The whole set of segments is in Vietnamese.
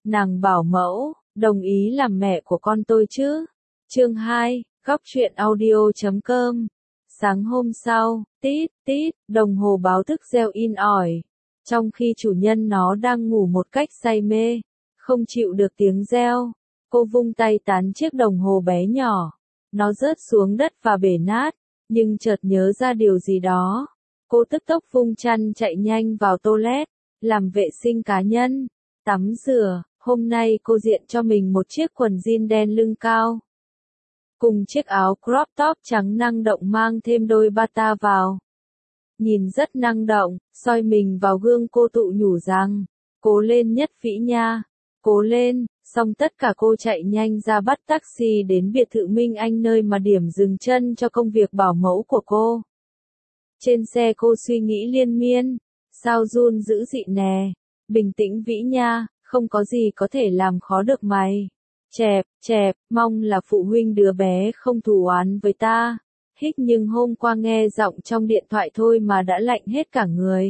Nàng bảo mẫu, đồng ý làm mẹ của con tôi chứ? Chương 2, góc truyện audio.com. Sáng hôm sau, tít, tít, đồng hồ báo thức reo in ỏi. Trong khi chủ nhân nó đang ngủ một cách say mê, không chịu được tiếng reo, cô vung tay tán chiếc đồng hồ bé nhỏ. Nó rớt xuống đất và bể nát, nhưng chợt nhớ ra điều gì đó. Cô tức tốc vung chăn chạy nhanh vào toilet, làm vệ sinh cá nhân, tắm rửa. Hôm nay cô diện cho mình một chiếc quần jean đen lưng cao, cùng chiếc áo crop top trắng năng động mang thêm đôi bata vào. Nhìn rất năng động, soi mình vào gương cô tự nhủ rằng, cố lên Nhất Vĩ nha, cố lên. Xong tất cả cô chạy nhanh ra bắt taxi đến biệt thự Minh Anh nơi mà điểm dừng chân cho công việc bảo mẫu của cô. Trên xe cô suy nghĩ liên miên, sao Jun dữ dị nè, bình tĩnh Vĩ nha, không có gì có thể làm khó được mày. Chẹp, chẹp, mong là phụ huynh đứa bé không thù oán với ta. Hích nhưng hôm qua nghe giọng trong điện thoại thôi mà đã lạnh hết cả người.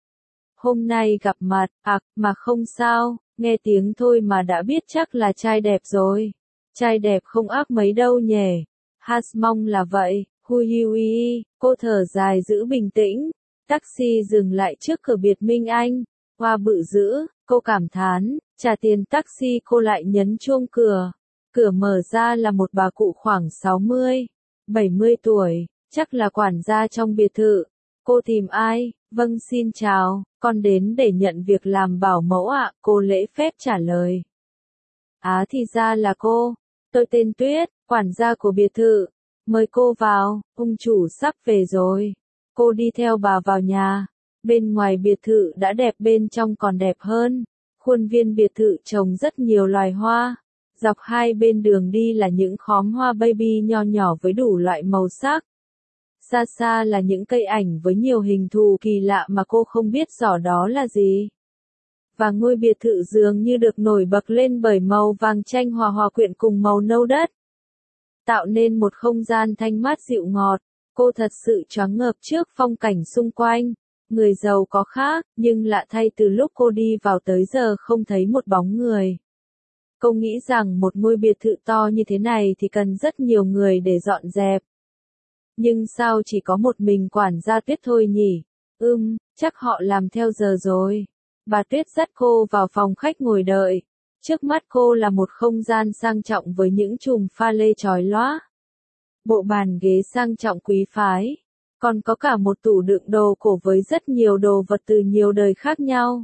Hôm nay gặp mặt, mà không sao, nghe tiếng thôi mà đã biết chắc là trai đẹp rồi. Trai đẹp không ác mấy đâu nhỉ. Has mong là vậy, hui, cô thở dài giữ bình tĩnh. Taxi dừng lại trước cửa biệt Minh Anh. Hoa bự dữ, cô cảm thán, trả tiền taxi cô lại nhấn chuông cửa. Cửa mở ra là một bà cụ khoảng 60, 70 tuổi, chắc là quản gia trong biệt thự. Cô tìm ai? Vâng xin chào, con đến để nhận việc làm bảo mẫu ạ, cô lễ phép trả lời. Thì ra là cô, tôi tên Tuyết, quản gia của biệt thự, mời cô vào, ông chủ sắp về rồi. Cô đi theo bà vào nhà, bên ngoài biệt thự đã đẹp bên trong còn đẹp hơn, khuôn viên biệt thự trồng rất nhiều loài hoa. Dọc hai bên đường đi là những khóm hoa baby nho nhỏ với đủ loại màu sắc. Xa xa là những cây ảnh với nhiều hình thù kỳ lạ mà cô không biết rõ đó là gì. Và ngôi biệt thự dường như được nổi bật lên bởi màu vàng chanh hòa quyện cùng màu nâu đất, tạo nên một không gian thanh mát dịu ngọt. Cô thật sự choáng ngợp trước phong cảnh xung quanh. Người giàu có khác, nhưng lạ thay từ lúc cô đi vào tới giờ không thấy một bóng người. Cô nghĩ rằng một ngôi biệt thự to như thế này thì cần rất nhiều người để dọn dẹp. Nhưng sao chỉ có một mình quản gia Tuyết thôi nhỉ? Chắc họ làm theo giờ rồi. Bà Tuyết dắt cô vào phòng khách ngồi đợi. Trước mắt cô là một không gian sang trọng với những chùm pha lê chói lóa. Bộ bàn ghế sang trọng quý phái. Còn có cả một tủ đựng đồ cổ với rất nhiều đồ vật từ nhiều đời khác nhau.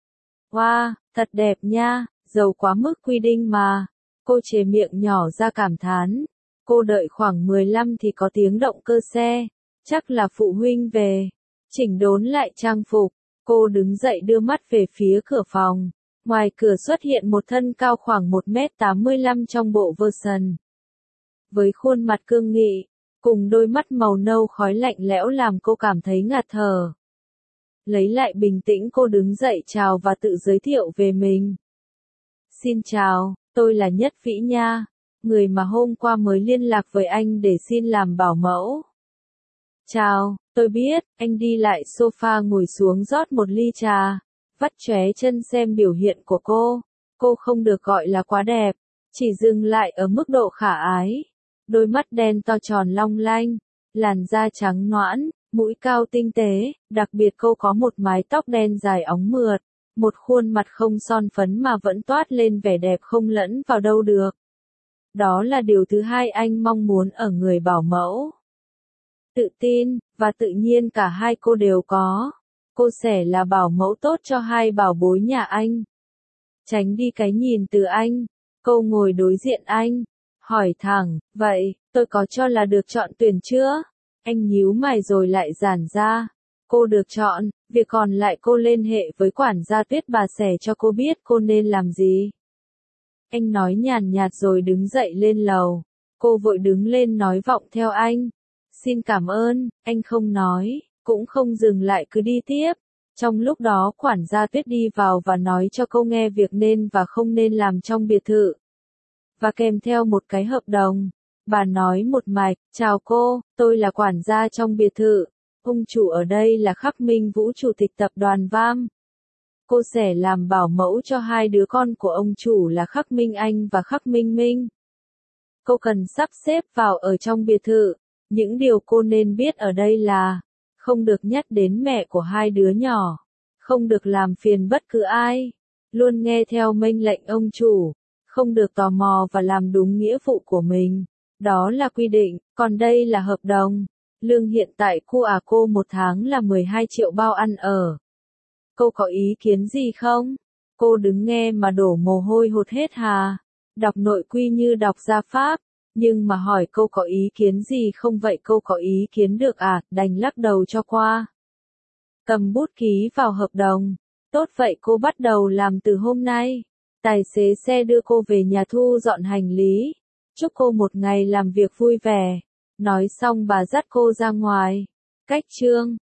Wow, thật đẹp nha, giàu quá mức quy định mà. Cô chề miệng nhỏ ra cảm thán. Cô đợi khoảng 15 thì có tiếng động cơ xe. Chắc là phụ huynh về. Chỉnh đốn lại trang phục. Cô đứng dậy đưa mắt về phía cửa phòng. Ngoài cửa xuất hiện một thân cao khoảng 1m85 trong bộ version. Với khuôn mặt cương nghị, cùng đôi mắt màu nâu khói lạnh lẽo làm cô cảm thấy ngạt thở. Lấy lại bình tĩnh cô đứng dậy chào và tự giới thiệu về mình. Xin chào, tôi là Nhất Vĩ nha, người mà hôm qua mới liên lạc với anh để xin làm bảo mẫu. Chào, tôi biết, anh đi lại sofa ngồi xuống rót một ly trà, vắt chóe chân xem biểu hiện của cô. Cô không được gọi là quá đẹp, chỉ dừng lại ở mức độ khả ái. Đôi mắt đen to tròn long lanh, làn da trắng nõn, mũi cao tinh tế, đặc biệt cô có một mái tóc đen dài óng mượt, một khuôn mặt không son phấn mà vẫn toát lên vẻ đẹp không lẫn vào đâu được. Đó là điều thứ hai anh mong muốn ở người bảo mẫu. Tự tin, và tự nhiên cả hai cô đều có. Cô sẽ là bảo mẫu tốt cho hai bảo bối nhà anh. Tránh đi cái nhìn từ anh. Cô ngồi đối diện anh. Hỏi thẳng, vậy, tôi có cho là được chọn tuyển chưa? Anh nhíu mày rồi lại giãn ra. Cô được chọn, việc còn lại cô liên hệ với quản gia Tuyết bà sẽ cho cô biết cô nên làm gì. Anh nói nhàn nhạt rồi đứng dậy lên lầu. Cô vội đứng lên nói vọng theo anh. Xin cảm ơn, anh không nói, cũng không dừng lại cứ đi tiếp. Trong lúc đó quản gia Tuyết đi vào và nói cho cô nghe việc nên và không nên làm trong biệt thự. Và kèm theo một cái hợp đồng. Bà nói một mạch, chào cô, tôi là quản gia trong biệt thự. Ông chủ ở đây là Khắc Minh Vũ chủ tịch tập đoàn VAM. Cô sẽ làm bảo mẫu cho hai đứa con của ông chủ là Khắc Minh Anh và Khắc Minh Minh. Cô cần sắp xếp vào ở trong biệt thự. Những điều cô nên biết ở đây là không được nhắc đến mẹ của hai đứa nhỏ, không được làm phiền bất cứ ai, luôn nghe theo mệnh lệnh ông chủ, không được tò mò và làm đúng nghĩa vụ của mình. Đó là quy định, còn đây là hợp đồng. Lương hiện tại của cô một tháng là 12 triệu bao ăn ở. Cô có ý kiến gì không? Cô đứng nghe mà đổ mồ hôi hột hết hà. Đọc nội quy như đọc gia pháp. Nhưng mà hỏi cô có ý kiến gì không vậy cô có ý kiến được à, đành lắc đầu cho qua. Cầm bút ký vào hợp đồng. Tốt vậy cô bắt đầu làm từ hôm nay. Tài xế xe đưa cô về nhà thu dọn hành lý. Chúc cô một ngày làm việc vui vẻ. Nói xong bà dắt cô ra ngoài. Cách chương